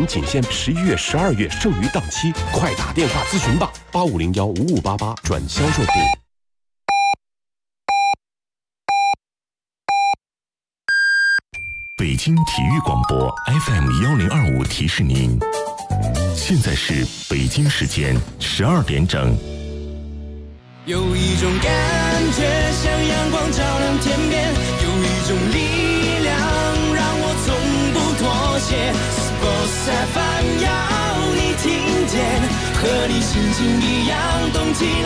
仅限11月、12月剩余档期，快打电话咨询吧，85015588转销售部。 北京体育广播 FM1025提示您，现在是北京时间12点整。 有一种感觉像阳光照亮天边，有一种力量让我从不妥协。Sports FM 要你听见，和你心情一样动起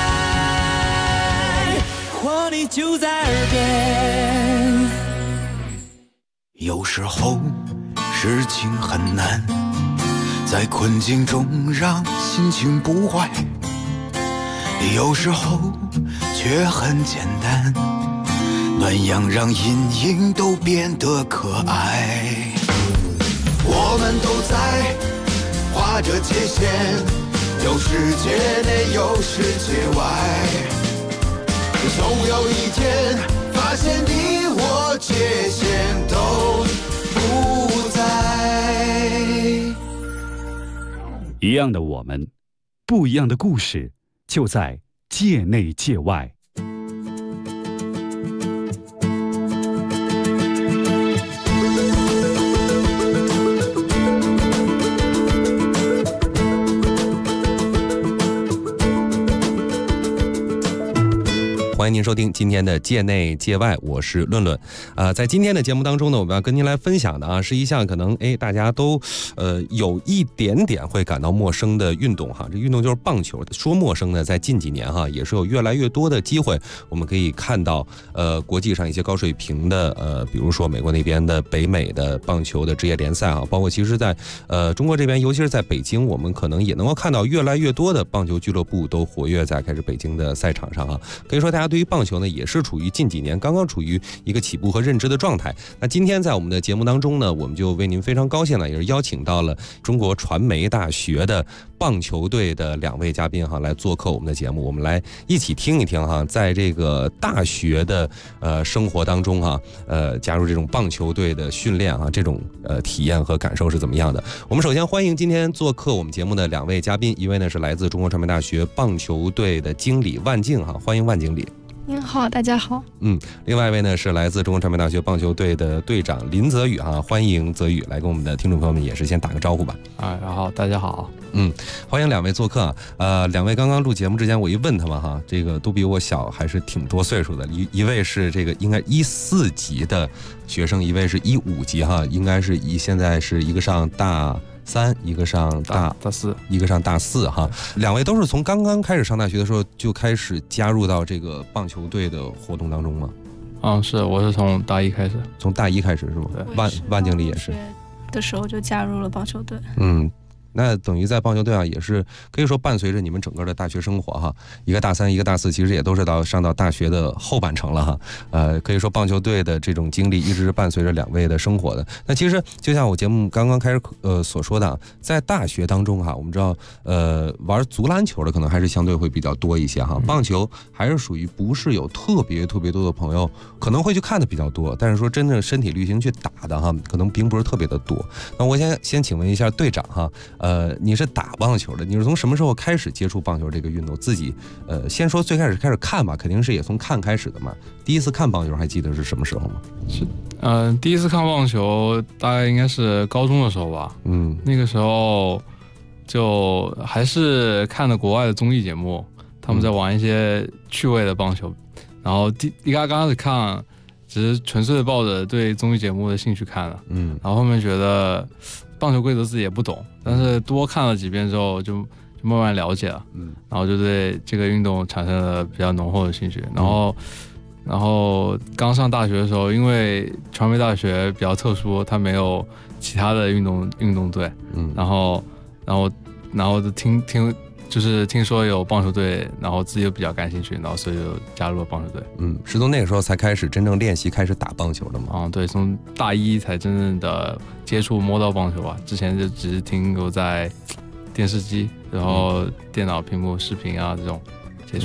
来，活力就在耳边。 有时候事情很难，在困境中让心情不坏，有时候却很简单，暖阳让阴影都变得可爱。我们都在划着界限，有世界内有世界外，总有一天发现你我界限都不在。 一样的我们，不一样的故事，就在界内界外。 欢迎您收听今天的界内界外，我是论论。在今天的节目当中呢，我们要跟您来分享的是一项可能大家都有一点点会感到陌生的运动哈。这运动就是棒球。说陌生呢，在近几年哈也是有越来越多的机会，我们可以看到国际上一些高水平的比如说美国那边的北美的棒球的职业联赛啊，包括其实在中国这边，尤其是在北京，我们可能也能够看到越来越多的棒球俱乐部都活跃在开始北京的赛场上啊。可以说大家对于棒球呢也是处于近几年刚刚处于一个起步和认知的状态。那今天在我们的节目当中呢，我们就为您非常高兴了，也是邀请到了中国传媒大学的棒球队的2位嘉宾哈来做客我们的节目，我们来一起听一听哈，在这个大学的生活当中哈加入这种棒球队的训练哈，这种体验和感受是怎么样的。我们首先欢迎今天做客我们节目的2位嘉宾，一位呢是来自中国传媒大学棒球队的经理万静哈，欢迎万经理。 您好，大家好。 另外一位呢是来自中国传媒大学棒球队的队长林泽宇哈，欢迎泽宇来跟我们的听众朋友们也是先打个招呼吧。 然后大家好。 欢迎2位做客啊。2位刚刚录节目之前，我一问他们哈，这个都比我小，还是挺多岁数的。一位是这个应该14级的学生，一位是15级哈，应该是现在是一个上大3，一个上大4，一个上大4哈。2位都是从刚刚开始上大学的时候就开始加入到这个棒球队的活动当中吗？ 是，我是从大1开始。 从大1开始是吗？万经理也是的时候就加入了棒球队。 那等于在棒球队啊，也是可以说伴随着你们整个的大学生活哈。一个大3，一个大4，其实也都是上到大学的后半程了哈。可以说棒球队的这种经历一直是伴随着2位的生活的。那其实就像我节目刚刚开始所说的，在大学当中哈，我们知道玩足篮球的可能还是相对会比较多一些哈。棒球还是属于不是有特别多的朋友可能会去看的比较多，但是说真正身体力行去打的哈，可能并不是特别的多。那我先请问一下队长哈。你是打棒球的，你是从什么时候开始接触棒球这个运动？自己先说最开始看吧，肯定是也从看开始的嘛。第一次看棒球还记得是什么时候吗？ 是第一次看棒球大概应该是高中的时候吧。那个时候就还是看的国外的综艺节目，他们在玩一些趣味的棒球，然后刚开始看只是纯粹的抱着对综艺节目的兴趣看了，然后后面觉得棒球规则自己也不懂，但是多看了几遍之后就慢慢了解了，然后就对这个运动产生了比较浓厚的兴趣。然后刚上大学的时候，因为传媒大学比较特殊，它没有其他的运动队，然后就听说有棒球队，然后自己又比较感兴趣，然后所以就加入了棒球队。 是从那个时候才开始真正练习，开始打棒球的吗？ 对，从大1才真正的接触摸到棒球吧，之前就只是停留在电视机，然后电脑屏幕、视频啊这种接触。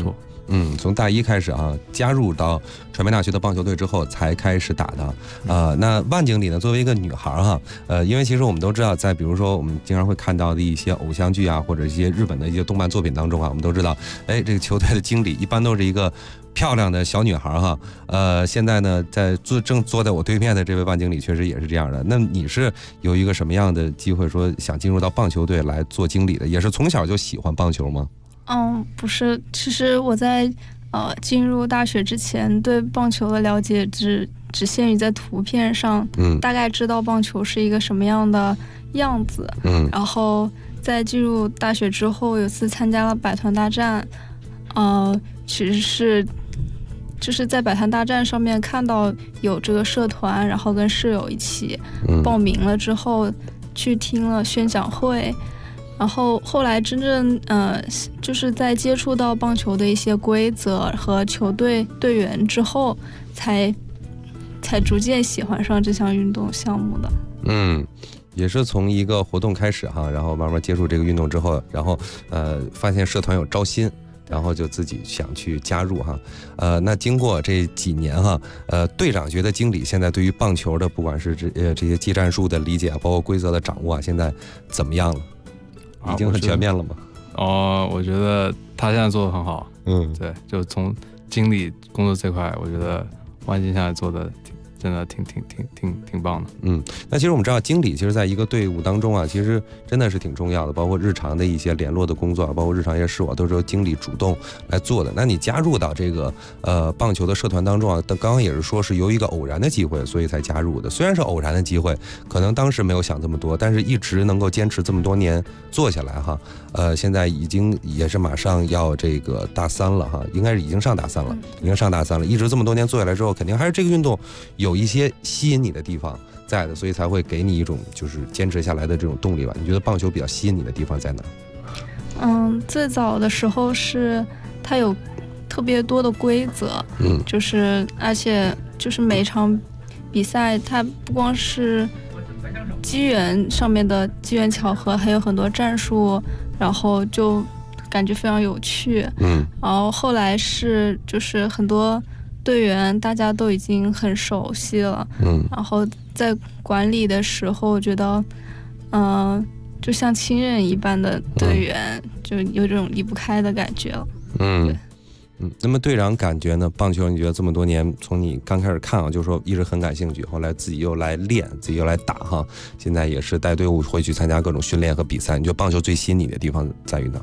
从大一开始啊，加入到传媒大学的棒球队之后才开始打的。那万经理呢，作为一个女孩哈，因为其实我们都知道，在比如说我们经常会看到的一些偶像剧啊，或者一些日本的一些动漫作品当中啊，我们都知道，这个球队的经理一般都是一个漂亮的小女孩哈。现在呢，正坐在我对面的这位万经理确实也是这样的。那你是有一个什么样的机会说想进入到棒球队来做经理的？也是从小就喜欢棒球吗？ 不是，其实我在进入大学之前对棒球的了解只限于在图片上，大概知道棒球是一个什么样的样子。然后在进入大学之后，有次参加了百团大战，其实就是在百团大战上面看到有这个社团，然后跟室友一起报名了之后，去听了宣讲会。然后后来真正就是在接触到棒球的一些规则和球队队员之后，才逐渐喜欢上这项运动项目的。 也是从一个活动开始哈，然后慢慢接触这个运动之后，然后发现社团有招新，然后就自己想去加入哈。那经过这几年哈，队长觉得经理现在对于棒球的不管是这些技战术的理解，包括规则的掌握啊，现在怎么样了？已经很全面了吗？ 我觉得他现在做得很好。对，就从经理工作这块，我觉得万金现在做的真的挺棒的。 那其实我们知道，经理其实在一个队伍当中啊，其实真的是挺重要的，包括日常的一些联络的工作，包括日常一些事务，都是由经理主动来做的。那你加入到这个棒球的社团当中啊，刚刚也是说是由一个偶然的机会，所以才加入的。虽然是偶然的机会，可能当时没有想这么多，但是一直能够坚持这么多年做下来哈。现在已经也是马上要这个大三了哈，应该是已经上大三了，一直这么多年做下来之后，肯定还是这个运动有一些吸引你的地方在的，所以才会给你一种就是坚持下来的这种动力吧。你觉得棒球比较吸引你的地方在哪？ 最早的时候是它有特别多的规则，就是而且就是每场比赛它不光是机缘上面的机缘巧合，还有很多战术，然后就感觉非常有趣。然后后来是就是很多队员大家都已经很熟悉了，然后在管理的时候，我觉得，就像亲人一般的队员，就有这种离不开的感觉了。 那么队长感觉呢？棒球你觉得这么多年，从你刚开始看啊，就说一直很感兴趣，后来自己又来练，自己又来打哈，现在也是带队伍会去参加各种训练和比赛。你觉得棒球最吸引你的地方在于哪？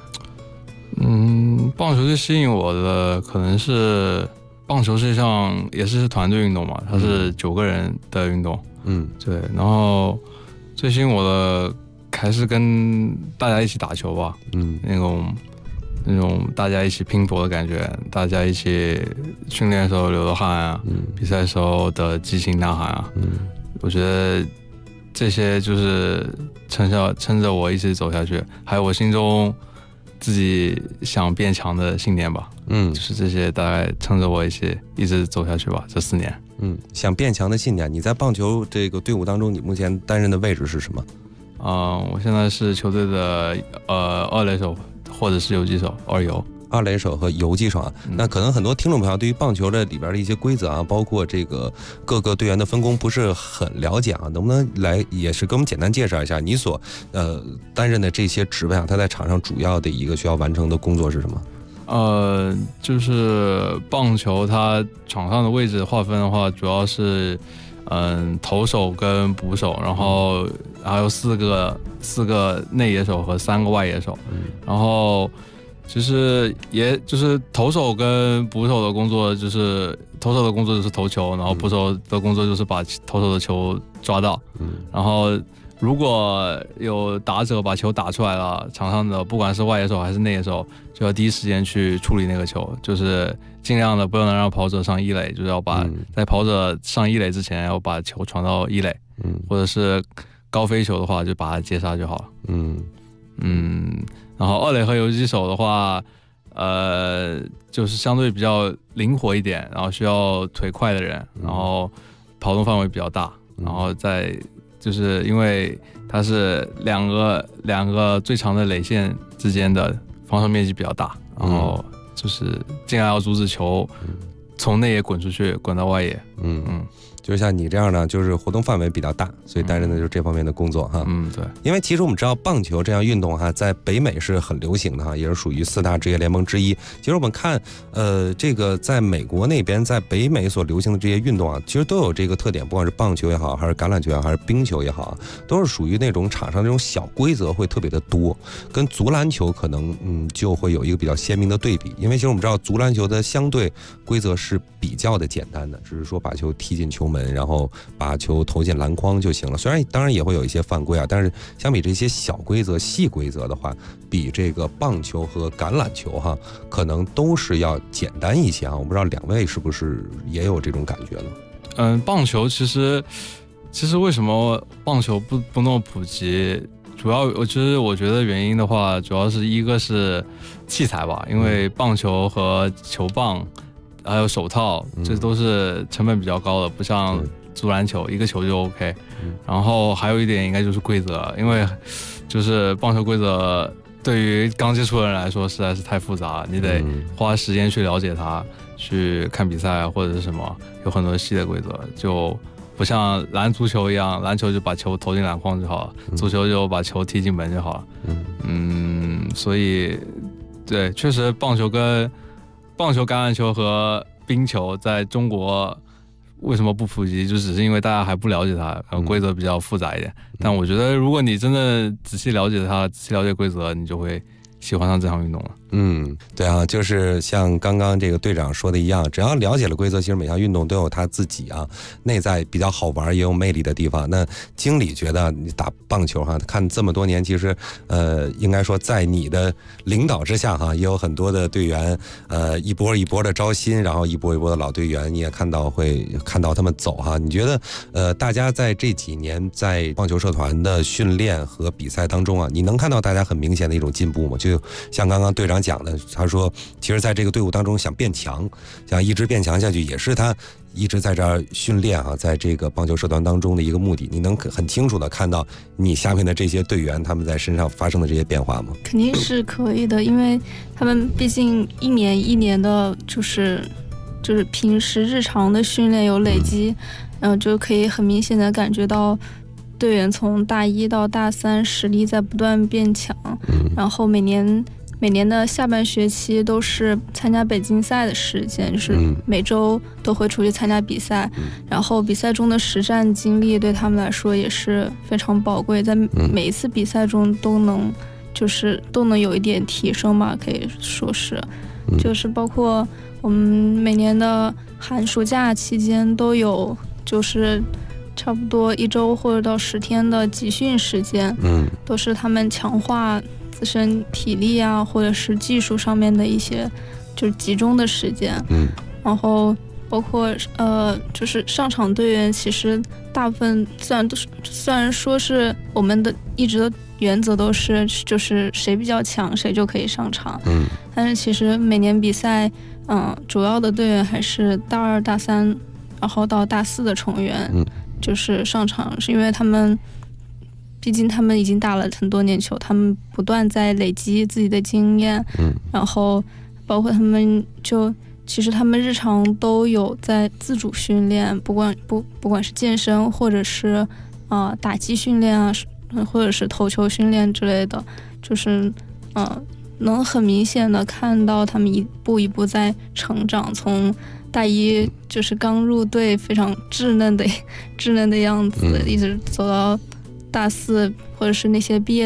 棒球最吸引我的可能是。棒球实际上也是团队运动嘛，它是9个人的运动。对。然后最吸引我的还是跟大家一起打球吧。那种大家一起拼搏的感觉，大家一起训练的时候流的汗啊，比赛的时候的激情呐喊啊。我觉得这些就是撑着我一直走下去，还有我心中自己想变强的信念吧。就是这些大概撑着我一直走下去吧，这4年。 想变强的信念，你在棒球这个队伍当中，你目前担任的位置是什么？ 我现在是球队的二垒手或者是游击手，二游。 二垒手和游击手啊，那可能很多听众朋友对于棒球的里边的一些规则啊，包括这个各个队员的分工不是很了解啊，能不能来也是给我们简单介绍一下你所担任的这些职位啊，他在场上主要的一个需要完成的工作是什么？ 就是棒球它场上的位置划分的话，主要是投手跟捕手，然后还有四个内野手和3个外野手，然后其实也就是投手跟捕手的工作，就是投手的工作就是投球，然后捕手的工作就是把投手的球抓到，然后如果有打者把球打出来了，场上的不管是外野手还是内野手，就要第一时间去处理那个球，就是尽量的不能让跑者上一垒，就是要把在跑者上一垒之前要把球传到一垒，或者是高飞球的话就把它接杀就好了。然后二垒和游击手的话，就是相对比较灵活一点，然后需要腿快的人，然后跑动范围比较大，然后再就是因为它是两个最长的垒线之间的防守面积比较大，然后就是尽量要阻止球从内野滚出去，滚到外野。 就像你这样呢，就是活动范围比较大，所以担任的就是这方面的工作哈。 对。 因为其实我们知道棒球这项运动哈，在北美是很流行的哈，也是属于4大职业联盟之一。其实我们看，这个在美国那边，在北美所流行的这些运动啊，其实都有这个特点，不管是棒球也好，还是橄榄球也好，还是冰球也好，都是属于那种场上那种小规则会特别的多，跟足篮球可能就会有一个比较鲜明的对比。因为其实我们知道，足篮球的相对规则是比较的简单的，只是说把球踢进球门，然后把球投进篮筐就行了。虽然当然也会有一些犯规啊，但是相比这些小规则、细规则的话，比这个棒球和橄榄球哈，可能都是要简单一些啊。我不知道两位是不是也有这种感觉呢？ 棒球其实为什么棒球不那么普及？主要我觉得原因的话，主要是一个是器材吧，因为棒球和球棒还有手套，这都是成本比较高的，不像足篮球一个球就 OK。然后还有一点应该就是规则，因为就是棒球规则对于刚接触的人来说实在是太复杂，你得花时间去了解它，去看比赛或者是什么，有很多细的规则，就不像足球一样，篮球就把球投进篮筐就好了，足球就把球踢进门就好了。所以对，确实棒球、橄榄球和冰球在中国为什么不普及，就只是因为大家还不了解它，规则比较复杂一点。但我觉得如果你真的仔细了解它，仔细了解规则，你就会喜欢上这项运动了。 对啊，就是像刚刚这个队长说的一样，只要了解了规则，其实每项运动都有它自己内在比较好玩也有魅力的地方。那经理觉得你打棒球看这么多年，其实应该说在你的领导之下也有很多的队员一波一波的招新，然后一波一波的老队员，你也会看到他们走你觉得大家在这几年在棒球社团的训练和比赛当中你能看到大家很明显的一种进步吗？就像刚刚队长讲的，他说其实在这个队伍当中想变强，想一直变强下去，也是他一直在这儿训练在这个棒球社团当中的一个目的。你能很清楚的看到你下面的这些队员他们在身上发生的这些变化吗？ 肯定是可以的，因为他们毕竟一年一年的就是平时日常的训练有累积，就可以很明显的感觉到队员从大1到大3实力在不断变强，然后每年的下半学期都是参加北京赛的时间，就是每周都会出去参加比赛，然后比赛中的实战经历对他们来说也是非常宝贵，在每一次比赛中都能有一点提升吧，可以说是，就是包括我们每年的寒暑假期间都有就是差不多1周或者到10天的集训时间，都是他们强化自身体力或者是技术上面的一些就是集中的时间，然后包括就是上场队员，其实大部分虽然说是我们的一直的原则都是就是谁比较强谁就可以上场，但是其实每年比赛主要的队员还是大2、大3，然后到大4的成员，就是上场，是因为毕竟他们已经打了很多年球，他们不断在累积自己的经验，然后包括他们其实他们日常都有在自主训练，不管是健身或者是打击训练或者是投球训练之类的，就是能很明显的看到他们一步一步在成长，从大1就是刚入队非常稚嫩的样子，一直走到大4，或者是那些毕业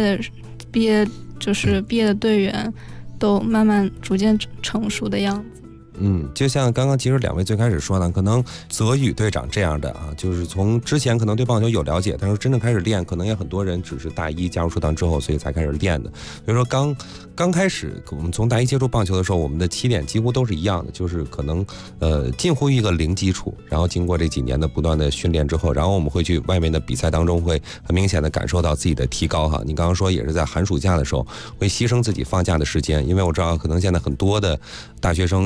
的队员都慢慢逐渐成熟的样子。 就像刚刚其实两位最开始说的，可能泽宇队长这样的就是从之前可能对棒球有了解，但是真正开始练，可能也很多人只是大1加入社团之后，所以才开始练的。所以说刚开始我们从大1接触棒球的时候，我们的起点几乎都是一样的，就是可能近乎于一个零基础，然后经过这几年的不断的训练之后，然后我们会去外面的比赛当中会很明显的感受到自己的提高你刚刚说也是在寒暑假的时候会牺牲自己放假的时间，因为我知道可能现在很多的大学生一到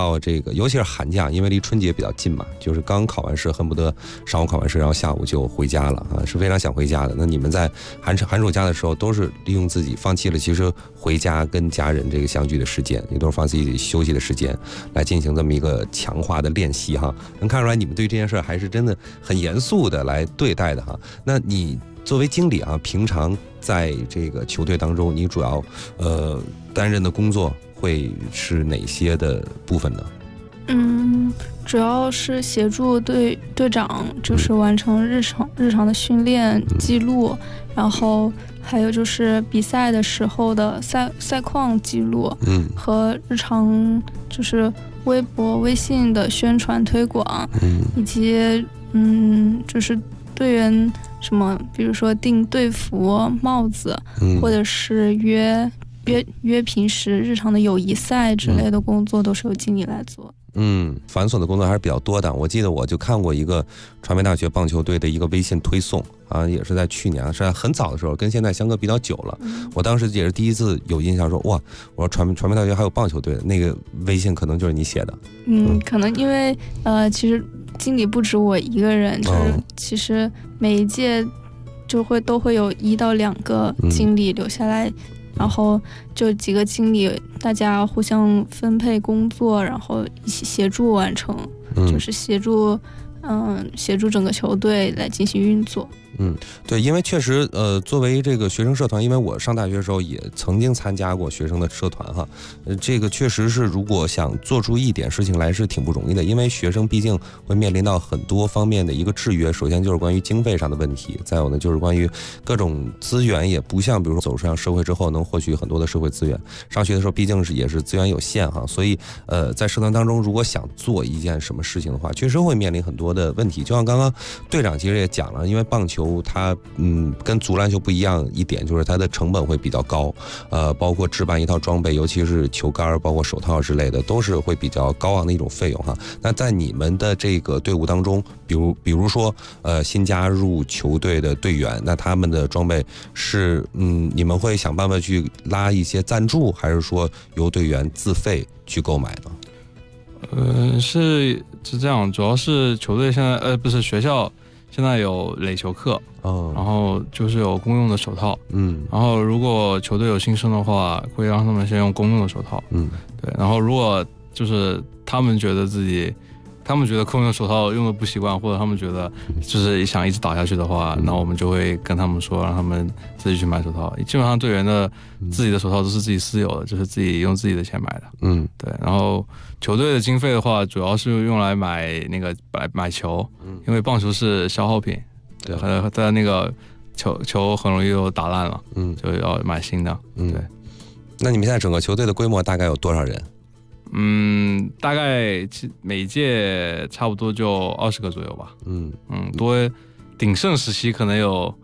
到这个，尤其是寒假，因为离春节比较近嘛，就是刚考完试，恨不得上午考完试，然后下午就回家了啊，是非常想回家的。那你们在寒暑假的时候，都是利用自己放弃了其实回家跟家人这个相聚的时间，也都是放自己休息的时间，来进行这么一个强化的练习哈。能看出来你们对这件事还是真的很严肃的来对待的哈。那你作为经理啊，平常在这个球队当中，你主要担任的工作会是哪些的部分呢？ 主要是协助队长，就是完成日常的训练记录，然后还有就是比赛的时候的赛况记录，和日常就是微博、微信的宣传推广，以及就是队员什么，比如说订队服、帽子，或者是约平时日常的友谊赛之类的工作，都是由经理来做。 繁琐的工作还是比较多的。我记得我就看过一个传媒大学棒球队的一个微信推送啊，也是在去年，是在很早的时候，跟现在相隔比较久了。我当时也是第一次有印象说，哇，我说传媒大学还有棒球队的那个微信，可能就是你写的。 可能因为其实经理不止我一个人，就是其实每一届都会有1到2个经理留下来。然后就几个经理，大家互相分配工作，然后一起协助完成，就是协助整个球队来进行运作。 对，因为确实，作为这个学生社团，因为我上大学的时候也曾经参加过学生的社团哈，这个确实是如果想做出一点事情来是挺不容易的，因为学生毕竟会面临到很多方面的一个制约，首先就是关于经费上的问题，再有呢就是关于各种资源也不像比如说走上社会之后能获取很多的社会资源，上学的时候毕竟也是资源有限哈，所以在社团当中如果想做一件什么事情的话，确实会面临很多的问题，就像刚刚队长其实也讲了，因为棒球它跟足篮球不一样一点，就是它的成本会比较高，包括置办一套装备，尤其是球杆，包括手套之类的，都是会比较高昂的一种费用哈。那在你们的这个队伍当中，比如说新加入球队的队员，那他们的装备是你们会想办法去拉一些赞助，还是说由队员自费去购买呢？ 是这样，主要是球队现在不是学校。现在有垒球课，然后就是有公用的手套，然后如果球队有新生的话，会让他们先用公用的手套，对，然后如果就是他们觉得公用手套用的不习惯，或者他们觉得就是想一直打下去的话，那我们就会跟他们说，让他们自己去买手套。基本上队员的自己的手套都是自己私有的，就是自己用自己的钱买的。对。然后球队的经费的话，主要是用来买球，因为棒球是消耗品，对，在那个球很容易就打烂了，就要买新的。对。 那你们现在整个球队的规模大概有多少人？ 大概每届差不多就20个左右吧。多鼎盛时期可能有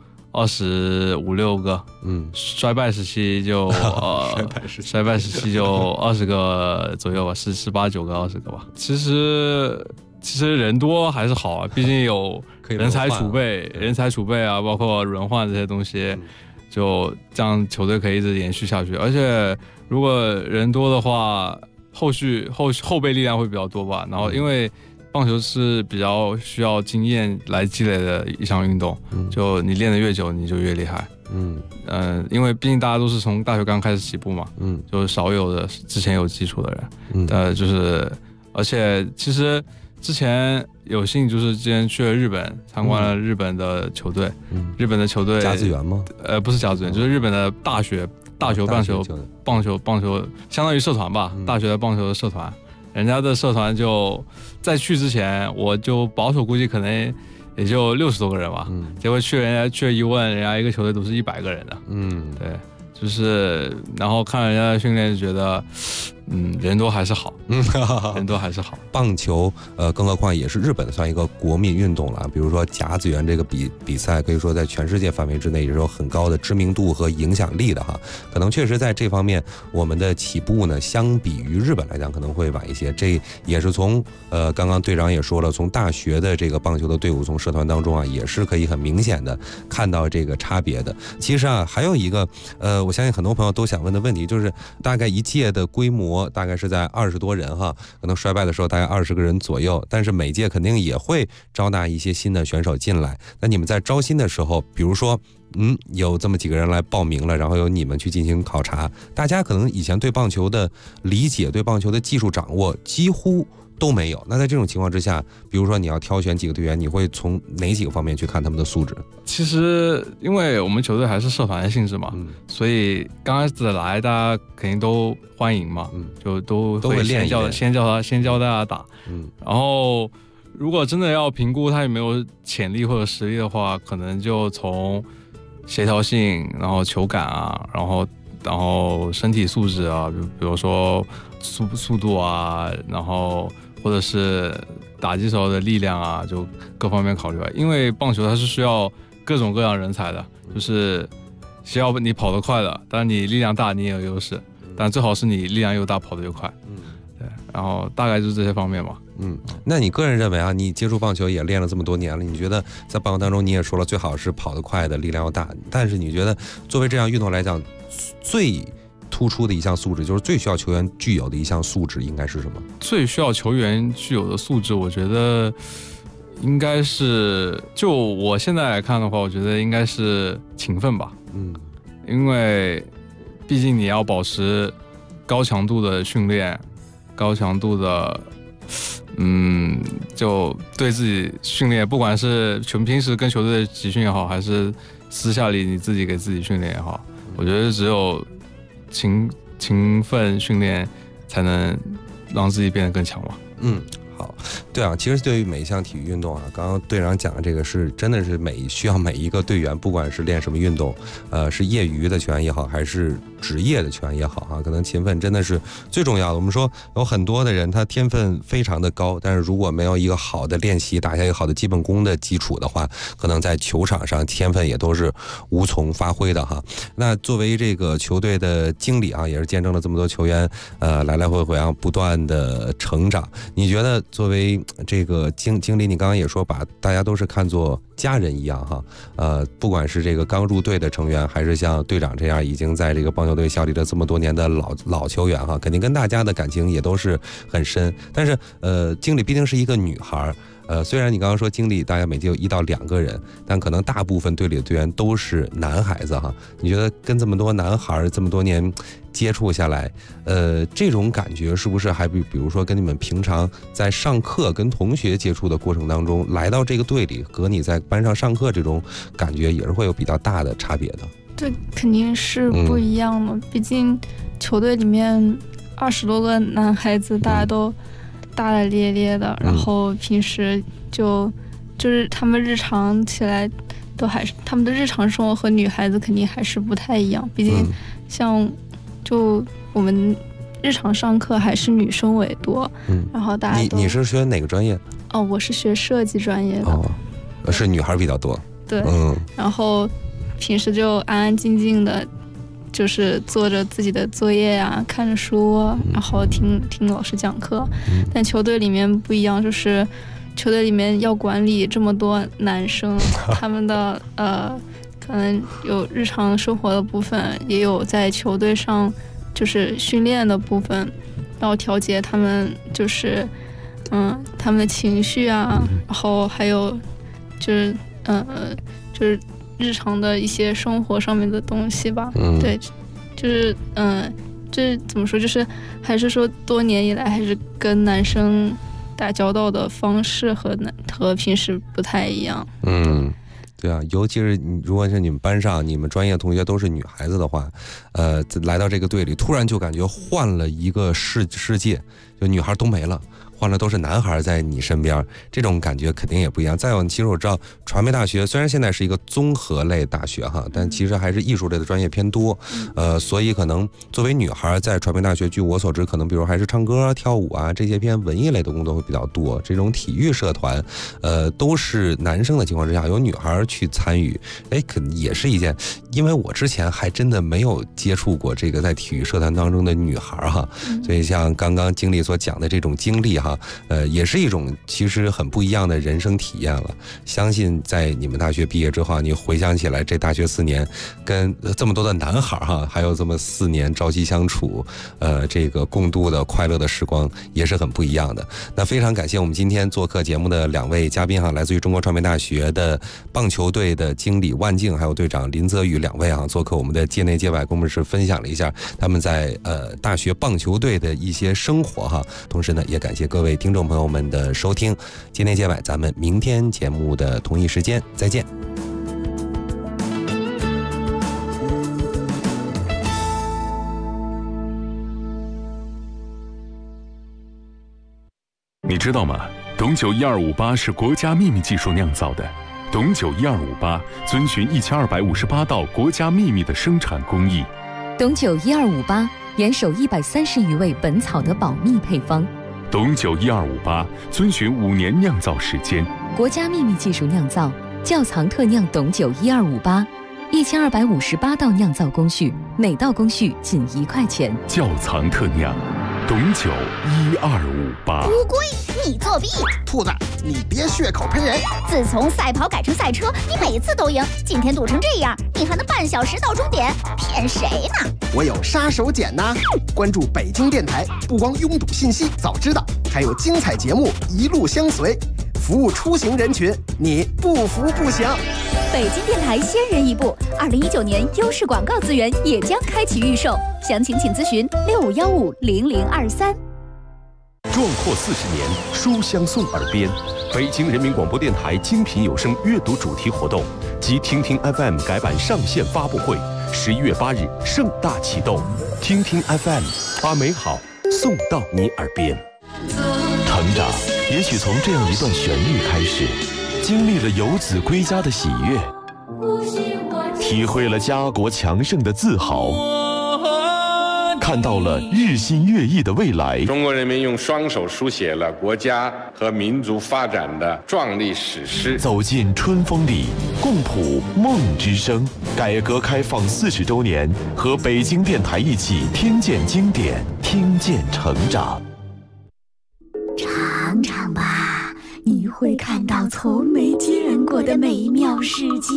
25、26个。衰败时期就衰败时期就20个左右吧，18、19个、20个吧。其实人多还是好啊，毕竟有人才储备啊，包括轮换这些东西，就这样球队可以一直延续下去。而且如果人多的话，后备力量会比较多吧，然后因为棒球是比较需要经验来积累的一项运动，就你练得越久你就越厉害。因为毕竟大家都是从大学刚开始起步嘛，就少有的之前有基础的人，就是而且其实之前有幸就是之前去了日本参观了日本的球队，日本的球队甲子园吗？ 不是甲子园，就是日本的大学棒球相当于社团吧，大学的棒球的社团，人家的社团就在去之前，我就保守估计可能也就60多个人吧，结果人家去了一问，人家一个球队都是100个人的，对，就是然后看人家的训练就觉得，人多还是好，人多还是好。 棒球，更何况也是日本算一个国民运动了。比如说甲子园这个比赛，可以说在全世界范围之内也是有很高的知名度和影响力的哈。可能确实在这方面，我们的起步呢，相比于日本来讲，可能会晚一些。这也是从刚刚队长也说了，从大学的这个棒球的队伍，从社团当中啊，也是可以很明显的看到这个差别的。其实啊，还有一个我相信很多朋友都想问的问题，就是大概一届的规模。 模大概是在20多人哈，可能衰败的时候大概20个人左右，但是每届肯定也会招纳一些新的选手进来。那你们在招新的时候，比如说有这么几个人来报名了，然后由你们去进行考察，大家可能以前对棒球的理解、对棒球的技术掌握几乎都没有。那在这种情况之下，比如说你要挑选几个队员，你会从哪几个方面去看他们的素质？ 其实因为我们球队还是社团的性质嘛，所以刚开始来大家肯定都欢迎嘛，就都会先教大家打，然后如果真的要评估他有没有潜力或者实力的话，可能就从协调性，然后球感啊，然后身体素质啊，比如说速度啊，然后或者是打击手的力量啊，就各方面考虑吧。因为棒球它是需要各种各样人才的，就是需要你跑得快的，当然你力量大你也有优势，但最好是你力量又大跑得又快。对，然后大概就是这些方面吧。 那你个人认为啊，你接触棒球也练了这么多年了，你觉得在棒球当中你也说了最好是跑得快的，力量要大，但是你觉得作为这样运动来讲，最突出的一项素质，就是最需要球员具有的一项素质应该是什么？最需要球员具有的素质， 我觉得应该是，就我现在来看的话，我觉得应该是勤奋吧。因为毕竟你要保持高强度的训练，高强度的就对自己训练，不管是平时跟球队的集训也好，还是私下里你自己给自己训练也好，我觉得只有勤奋训练才能让自己变得更强吧。好，对啊，其实对于每一项体育运动啊，刚刚队长讲的这个是真的是需要每一个队员，不管是练什么运动，是业余的球员也好，还是职业的球员也好啊，可能勤奋真的是最重要的。我们说有很多的人他天分非常的高，但是如果没有一个好的练习，打下一个好的基本功的基础的话，可能在球场上天分也都是无从发挥的哈。那作为这个球队的经理啊，也是见证了这么多球员来来回回啊不断的成长。你觉得作为这个经理，你刚刚也说把大家都是看作家人一样哈，不管是这个刚入队的成员，还是像队长这样已经在这个棒球队效力了这么多年的老球员哈，肯定跟大家的感情也都是很深。但是经理毕竟是一个女孩。虽然你刚刚说经理大概每届有1到2个人，但可能大部分队里的队员都是男孩子哈。你觉得跟这么多男孩这么多年接触下来，这种感觉是不是还比如说跟你们平常在上课跟同学接触的过程当中，来到这个队里和你在班上上课这种感觉也是会有比较大的差别的？ 对，肯定是不一样的。毕竟球队里面20多个男孩子，大家都大大咧咧的，然后平时就是他们日常起来都还是他们的日常生活和女孩子肯定还是不太一样。毕竟像就我们日常上课还是女生为多，然后大家都你是学哪个专业？我是学设计专业的。 是女孩比较多。 对，然后平时就安安静静的。就是做着自己的作业呀，看着书，然后听老师讲课。但球队里面不一样，就是球队里面要管理这么多男生，他们的可能有日常生活的部分，也有在球队上就是训练的部分，然后调节他们就是他们的情绪啊，然后还有就是日常的一些生活上面的东西吧。对，就是这怎么说，就是还是说多年以来还是跟男生打交道的方式和平时不太一样。 对啊，尤其是如果是你们班上你们专业同学都是女孩子的话，来到这个队里突然就感觉换了一个世界，就女孩都没了，换了都是男孩在你身边，这种感觉肯定也不一样。再有，其实我知道传媒大学虽然现在是一个综合类大学哈，但其实还是艺术类的专业偏多，所以可能作为女孩在传媒大学，据我所知，可能比如还是唱歌、跳舞啊这些偏文艺类的工作会比较多。这种体育社团，都是男生的情况之下，有女孩去参与，可能也是一件，因为我之前还真的没有接触过这个在体育社团当中的女孩哈，所以像刚刚经理所讲的这种经历哈。 哈，也是一种其实很不一样的人生体验了。相信在你们大学毕业之后，你回想起来这大学4年跟这么多的男孩哈，还有这么4年朝夕相处，这个共度的快乐的时光也是很不一样的。那非常感谢我们今天做客节目的2位嘉宾哈，来自于中国传媒大学的棒球队的经理万静，还有队长林泽宇2位啊，做客我们的界内界外，跟我们是分享了一下他们在大学棒球队的一些生活哈。同时呢，也感谢各位听众朋友们的收听，界内界外，咱们明天节目的同一时间再见。 你知道吗？董酒1258是国家秘密技术酿造的。董酒1258遵循1258道国家秘密的生产工艺。 董酒1258严守130余位本草的保密配方。 董酒1258遵循5年酿造时间。 国家秘密技术酿造，窖藏特酿董酒1258，1258道酿造工序，每道工序仅1块钱。 窖藏特酿董酒1258。 乌龟，你作弊！ 兔子，你别血口喷人！ 自从赛跑改成赛车，你每次都赢，今天堵成这样，你还能半小时到终点，骗谁呢？ 我有杀手锏呐！关注北京电台，不光拥堵信息早知道，还有精彩节目一路相随，服务出行人群，你不服不行。 北京电台先人一步，2019年优势广告资源也将开启预售，详情请咨询65150023。 壮阔40年，书香送耳边。北京人民广播电台精品有声阅读主题活动及听听 FM 改版上线发布会，11月8日盛大启动。听听 FM， 把美好送到你耳边。成长，也许从这样一段旋律开始，经历了游子归家的喜悦，体会了家国强盛的自豪，看到了日新月异的未来。 中国人民用双手书写了国家和民族发展的壮丽史诗。 走进春风里，共谱梦之声。改革开放40周年，和北京电台一起听见经典，听见成长。 尝尝吧，你会看到从没见过的美妙世界。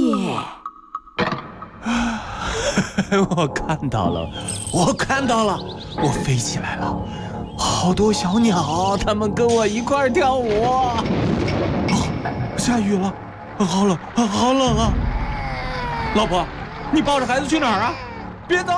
我看到了，我飞起来了，好多小鸟，它们跟我一块跳舞。下雨了，好冷啊！老婆，你抱着孩子去哪儿啊？别走！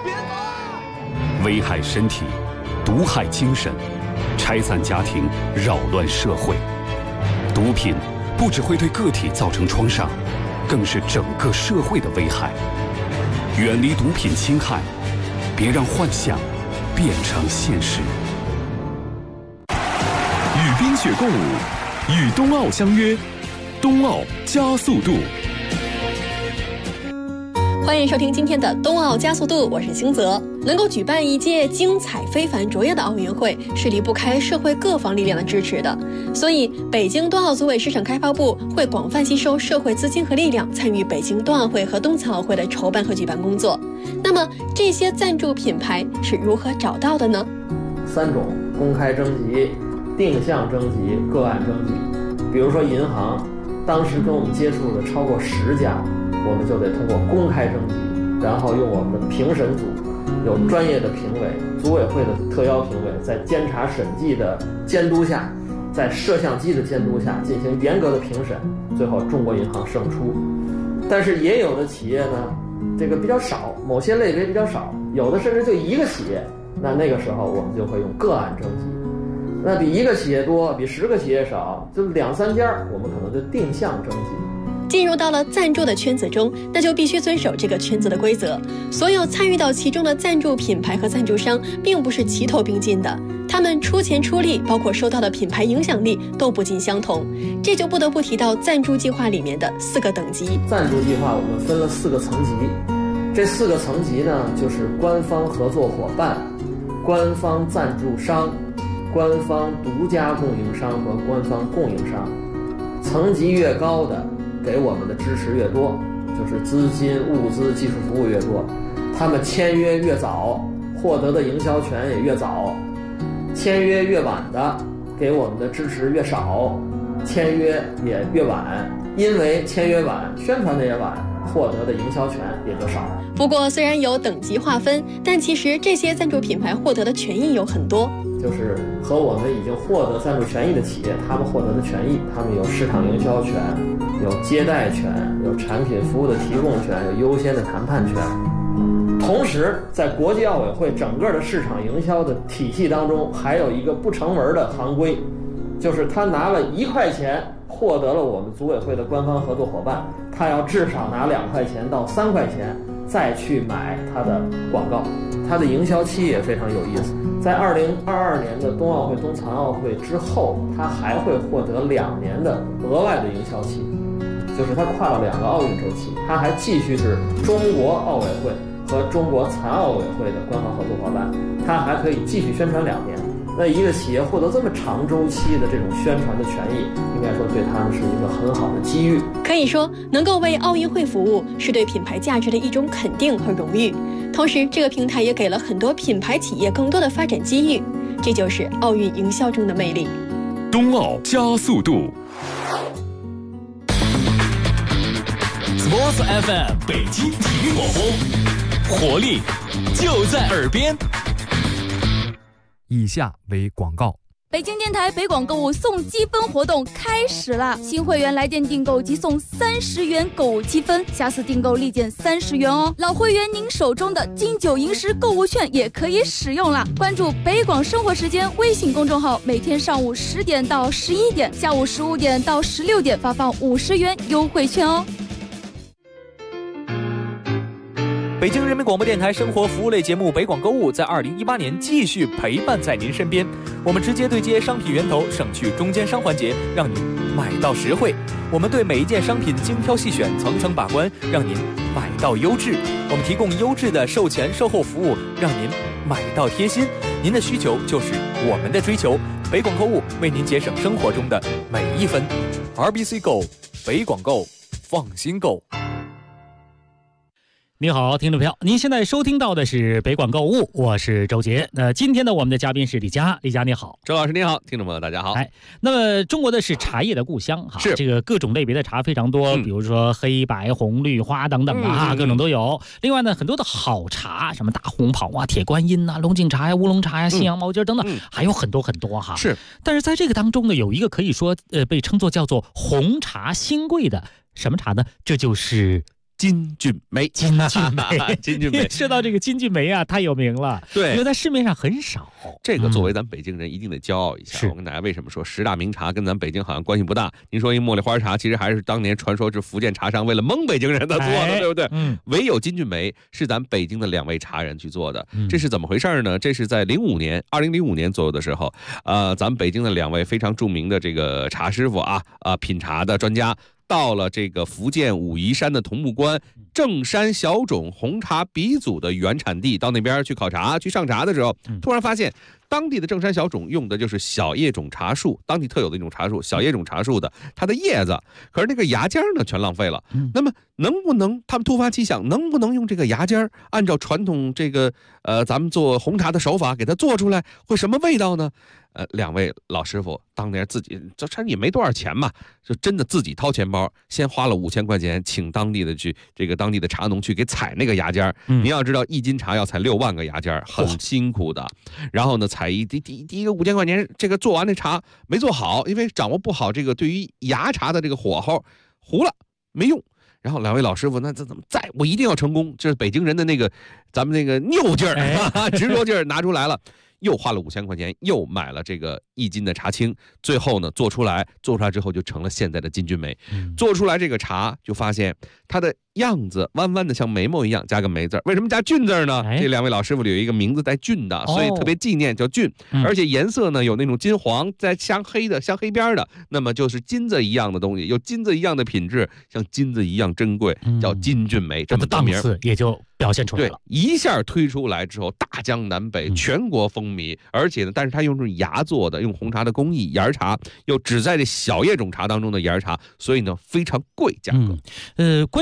危害身体，毒害精神，拆散家庭，扰乱社会。毒品不只会对个体造成创伤，更是整个社会的危害。远离毒品侵害，别让幻想变成现实。 与冰雪共舞，与冬奥相约，冬奥加速度。 欢迎收听今天的冬奥加速度，我是星泽。能够举办一届精彩非凡卓越的奥运会，是离不开社会各方力量的支持的。所以，北京冬奥组委市场开发部会广泛吸收社会资金和力量，参与北京冬奥会和冬残奥会的筹办和举办工作。那么，这些赞助品牌是如何找到的呢 ？3种：公开征集、定向征集、个案征集。比如说银行，当时跟我们接触的超过10家。我们就得通过公开征集，然后用我们的评审组，有专业的评委，组委会的特邀评委，在监察审计的监督下，在摄像机的监督下进行严格的评审，最后中国银行胜出。但是也有的企业呢，这个比较少，某些类别比较少，有的甚至就1个企业，那个时候我们就会用个案征集。那比1个企业多，比10个企业少，就2、3家，我们可能就定向征集。 进入到了赞助的圈子中，那就必须遵守这个圈子的规则。所有参与到其中的赞助品牌和赞助商，并不是齐头并进的，他们出钱出力，包括收到的品牌影响力都不尽相同。这就不得不提到赞助计划里面的4个等级。 赞助计划我们分了4个层级，这4个层级呢，就是官方合作伙伴、官方赞助商、官方独家供应商和官方供应商。层级越高的，给我们的支持越多，就是资金、物资、技术服务越多，他们签约越早，获得的营销权也越早；签约越晚的， 给我们的支持越少，签约也越晚，因为签约晚，宣传的也晚，获得的营销权也就少。 不过虽然有等级划分，但其实这些赞助品牌获得的权益有很多， 就是和我们已经获得赞助权益的企业，他们获得的权益，他们有市场营销权，有接待权，有产品服务的提供权，有优先的谈判权。同时，在国际奥委会整个的市场营销的体系当中，还有一个不成文的行规，就是他拿了1块钱获得了我们组委会的官方合作伙伴，他要至少拿2块钱到3块钱再去买他的广告。他的营销期也非常有意思，在2022年的冬奥会、冬残奥会之后，他还会获得2年的额外的营销期，就是他跨了2个奥运周期，他还继续是中国奥委会和中国残奥委会的官方合作伙伴，他还可以继续宣传2年。那一个企业获得这么长周期的这种宣传的权益，应该说对他们是一个很好的机遇。 可以说，能够为奥运会服务是对品牌价值的一种肯定和荣誉。同时，这个平台也给了很多品牌企业更多的发展机遇，这就是奥运营销中的魅力。 冬奥加速度。 Sports FM 北京体育广播，活力就在耳边。 以下为广告。 北京电台北广购物送积分活动开始了，新会员来电订购即送30元购物积分，下次订购立减30元哦。老会员您手中的金九银十购物券也可以使用了。关注北广生活时间微信公众号，每天上午10点到11点，下午15点到16点发放50元优惠券哦。 北京人民广播电台生活服务类节目北广购物在2018年继续陪伴在您身边，我们直接对接商品源头，省去中间商环节，让您买到实惠。我们对每一件商品精挑细选，层层把关，让您买到优质。我们提供优质的售前售后服务，让您买到贴心。您的需求就是我们的追求，北广购物为您节省生活中的每一分。RBC Go， 北广购，放心购。 你好，听众朋友，您现在收听到的是北广购物，我是周杰。今天呢，我们的嘉宾是李佳，李佳你好， 周老师你好，听众朋友大家好。 那么中国的是茶叶的故乡哈， 是这个各种类别的茶非常多，比如说黑白红绿花等等的各种都有。另外呢，很多的好茶，什么大红袍啊、铁观音呐、龙井茶呀、乌龙茶呀、信阳毛尖等等，还有很多很多哈。 是， 但是在这个当中呢，有一个可以说被称作叫做红茶新贵的什么茶呢？这就是金骏眉。 金骏眉金骏眉说到这个金骏眉啊，太有名了， 对， 因为在市面上很少。 这个作为咱北京人一定得骄傲一下。我跟大家为什么说10大名茶跟咱北京好像关系不大？您说一茉莉花茶，其实还是当年传说是福建茶商为了蒙北京人的做的，对不对？唯有金骏眉是咱北京的2位茶人去做的，这是怎么回事呢？这是在2005年左右的时候，咱们北京的2位非常著名的这个茶师傅品茶的专家，到了这个福建武夷山的桐木关正山小种红茶鼻祖的原产地，到那边去考察、去上茶的时候，突然发现当地的正山小种用的就是小叶种茶树，当地特有的一种茶树，小叶种茶树的它的叶子，可是那个芽尖呢全浪费了。那么能不能他们突发奇想，能不能用这个芽尖按照传统这个咱们做红茶的手法给它做出来，会什么味道呢？2位老师傅当年自己这也没多少钱嘛，就真的自己掏钱包，先花了5000块钱，请当地的茶农去给采那个芽尖。您要知道，1斤茶要采6万个芽尖，很辛苦的。然后呢，采第一个5000块钱，这个做完那茶没做好，因为掌握不好这个对于芽茶的这个火候，糊了没用。然后2位老师傅，那这怎么我一定要成功？这是北京人的那个咱们那个拗劲儿、执着劲儿拿出来了。又花了5000块钱，又买了这个1斤的茶青，最后呢做出来之后就成了现在的金骏眉。做出来这个茶就发现它的样子弯弯的，像眉毛一样，加个眉字。为什么加骏字呢？这2位老师傅里有一个名字带骏的，所以特别纪念，叫骏。而且颜色呢有那种金黄，在像黑边的，那么就是金子一样的东西，有金子一样的品质，像金子一样珍贵，叫金骏眉。这么档次也就表现出来了。 对，一下推出来之后，大江南北，全国风靡。而且呢，但是它用这种芽做的，用红茶的工艺，芽茶又只在这小叶种茶当中的芽茶，所以呢非常贵，价格。 关键就是说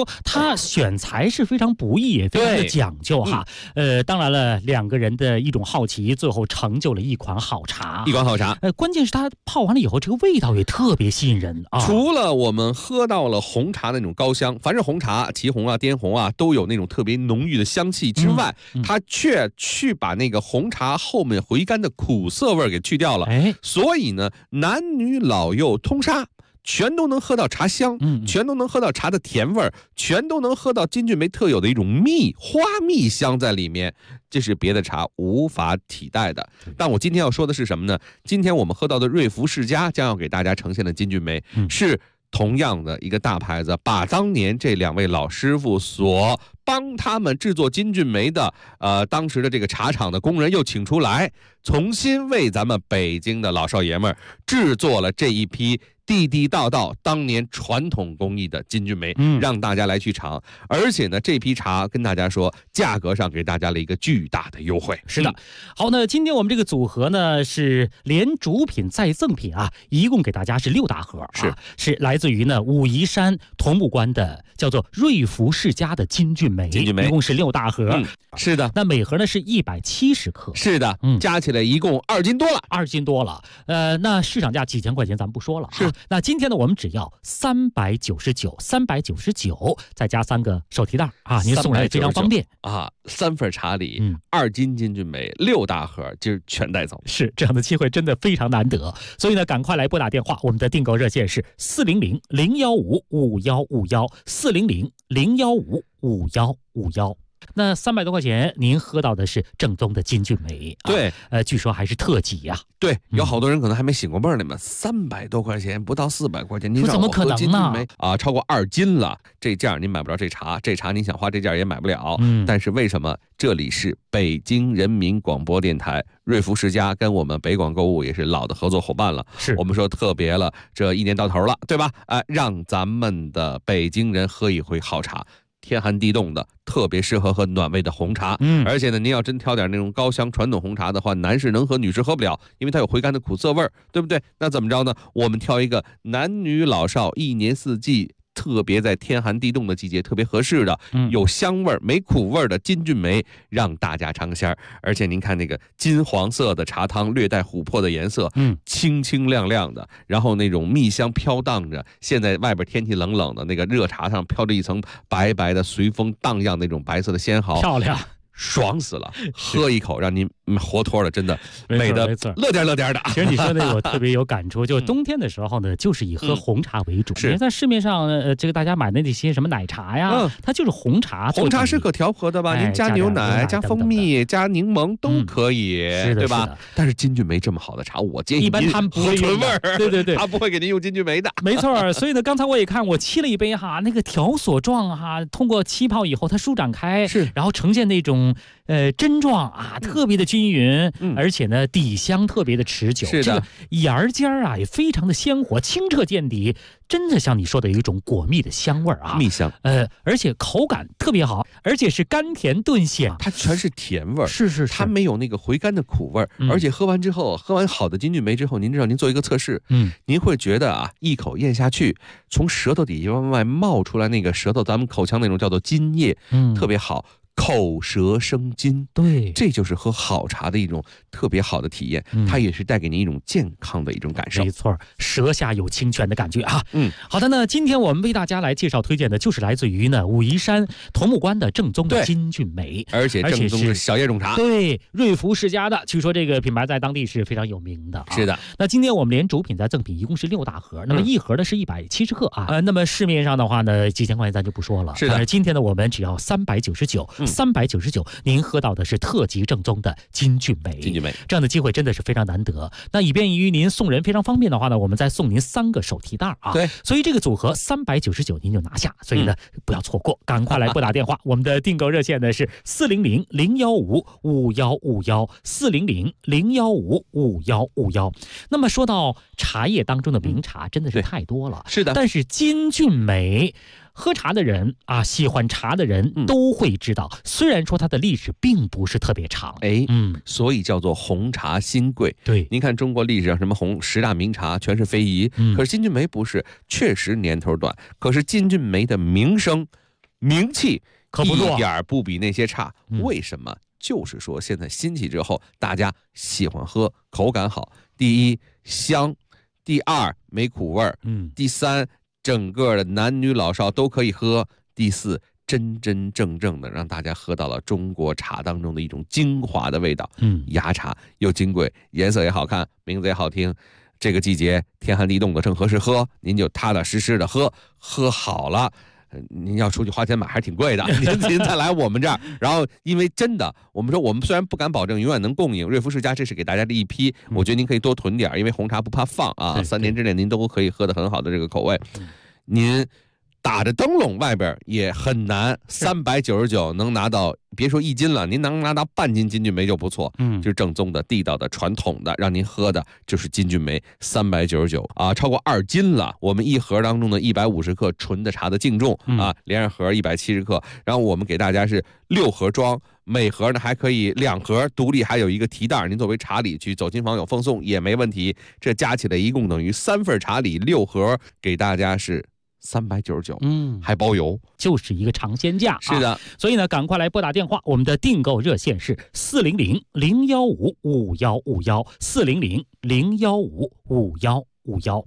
说他选材是非常不易，也非常的讲究哈。当然了，两个人的一种好奇，最后成就了一款好茶。 一款好茶， 关键是它泡完了以后，这个味道也特别吸引人啊。 除了我们喝到了红茶的那种高香，凡是红茶，祁红啊、滇红啊，都有那种特别浓郁的香气之外，它却去把那个红茶后面回甘的苦涩味给去掉了。所以呢，男女老幼通杀。全都能喝到茶香，全都能喝到茶的甜味儿，全都能喝到金骏眉特有的一种花蜜香在里面，这是别的茶无法替代的。但我今天要说的是什么呢？今天我们喝到的瑞福世家将要给大家呈现的金骏眉，是同样的一个大牌子，把当年这两位老师傅所帮他们制作金骏眉的当时的这个茶厂的工人又请出来，重新为咱们北京的老少爷们儿制作了这一批地地道道当年传统工艺的金骏眉，让大家来去尝。而且呢，这批茶跟大家说，价格上给大家了一个巨大的优惠。 是的，好，那今天我们这个组合呢是连主品再赠品啊，一共给大家是6大盒，是来自于呢武夷山桐木关的叫做瑞福世家的金骏眉，一共是6大盒。 是的， 那每盒呢是170克。 是的，加起来一共2斤多了 ，2斤多了。那市场价几千块钱咱们不说了，是。那今天呢，我们只要399，再加3个手提袋啊，您送来非常方便啊。3份茶礼，2斤金骏眉，6大盒，今儿全带走。 是这样的机会真的非常难得，所以呢，赶快来拨打电话，我们的订购热线是400-015-5151，400-015-5151。那300多块钱，您喝到的是正宗的金骏眉， 对， 据说还是特级呀。 对，有好多人可能还没醒过味儿呢嘛，300多块钱，不到400块钱，您怎么可能呢？ 啊，超过2斤了，这价您买不着这茶，这茶您想花这价也买不了。但是为什么这里是北京人民广播电台瑞福世家跟我们北广购物也是老的合作伙伴了？ 是我们说特别了，这1年到头了，对吧？让咱们的北京人喝一回好茶。天寒地冻的，特别适合喝暖胃的红茶。而且呢，您要真挑点那种高香传统红茶的话，男士能喝，女士喝不了，因为它有回甘的苦涩味儿，对不对？那怎么着呢？我们挑一个男女老少1年4季，特别在天寒地冻的季节特别合适的，有香味儿没苦味儿的金骏眉，让大家尝鲜。而且您看那个金黄色的茶汤，略带琥珀的颜色，清清亮亮的，然后那种蜜香飘荡着。现在外边天气冷冷的，那个热茶上飘着一层白白的随风荡漾那种白色的纤毫， 漂亮。 爽死了，喝一口让您活脱了，真的美的乐颠乐颠的。 其实你说那个我特别有感触，就冬天的时候呢，就是以喝红茶为主。 是在市面上这个大家买的那些什么奶茶呀，它就是红茶。 红茶是可调和的吧？您加牛奶、加蜂蜜、加柠檬都可以，对吧？但是金骏眉这么好的茶，我建议一般他们不会纯味儿， 对， 他不会给您用金骏眉的。 没错，所以呢，刚才我也看，我沏了一杯哈，那个条索状哈，通过气泡以后它舒展开，然后呈现那种针状啊，特别的均匀，而且呢底香特别的持久。 是的， 这个芽尖啊也非常的鲜活，清澈见底，真的像你说的有一种果蜜的香味啊， 蜜香。 而且口感特别好，而且是甘甜顿显， 它全是甜味儿， 是， 它没有那个回甘的苦味儿，而且喝完好的金骏眉之后，您知道您做一个测试，您会觉得啊，一口咽下去，从舌头底下往外冒出来那个舌头咱们口腔那种叫做津液，特别好。口舌生津， 对， 这就是喝好茶的一种特别好的体验，它也是带给您一种健康的一种感受。 没错，舌下有清泉的感觉啊。好的呢，今天我们为大家来介绍推荐的就是来自于呢武夷山桐木关的正宗的金骏眉， 而且正宗是小叶种茶， 对，瑞福世家的，据说这个品牌在当地是非常有名的。 是的， 那今天我们连主品再赠品，一共是6大盒，那么一盒呢是170克啊。那么市面上的话呢，几千块钱咱就不说了。 是的， 但是今天呢，我们只要399，您喝到的是特级正宗的金骏眉。这样的机会真的是非常难得。那以便于您送人非常方便的话呢，我们再送您3个手提袋啊。 对， 所以这个组合399您就拿下。所以呢，不要错过，赶快来拨打电话。我们的订购热线呢是400-015-5151，400-015-5151。那么说到茶叶当中的名茶，真的是太多了。 是的， 但是金骏眉，喝茶的人啊，喜欢茶的人都会知道，虽然说它的历史并不是特别长， 所以叫做红茶新贵。 对， 您看中国历史上什么10大名茶全是非遗，可是金骏眉不是，确实年头短，可是金骏眉的名声名气可不错， 一点不比那些差。为什么？就是说现在兴起之后，大家喜欢喝，口感好。第一，香；第二，没苦味儿；第三，整个的男女老少都可以喝；第四，真真正正的让大家喝到了中国茶当中的一种精华的味道。芽茶又金贵，颜色也好看，名字也好听。这个季节天寒地冻的正合适喝，您就踏踏实实的喝好了。您要出去花钱买还是挺贵的，您再来我们这儿。然后因为真的，我们说我们虽然不敢保证永远能供应，瑞福世家这是给大家的一批，我觉得您可以多囤点，因为红茶不怕放啊，3年之内您都可以喝得很好的这个口味。您打着灯笼外边也很难，399能拿到，别说1斤了，您能拿到半斤金骏眉就不错。就是正宗的、地道的、传统的，让您喝的就是金骏眉，399啊，超过2斤了。我们一盒当中的150克纯的茶的净重啊，连盒170克，然后我们给大家是6盒装，每盒呢还可以2盒独立，还有一个提袋，您作为茶礼去走亲访友奉送也没问题。这加起来一共等于3份茶礼，6盒给大家是399，还包邮， 就是一个尝鲜价。 是的， 所以呢，赶快来拨打电话，我们的订购热线是400-015-5151，400-015-5151。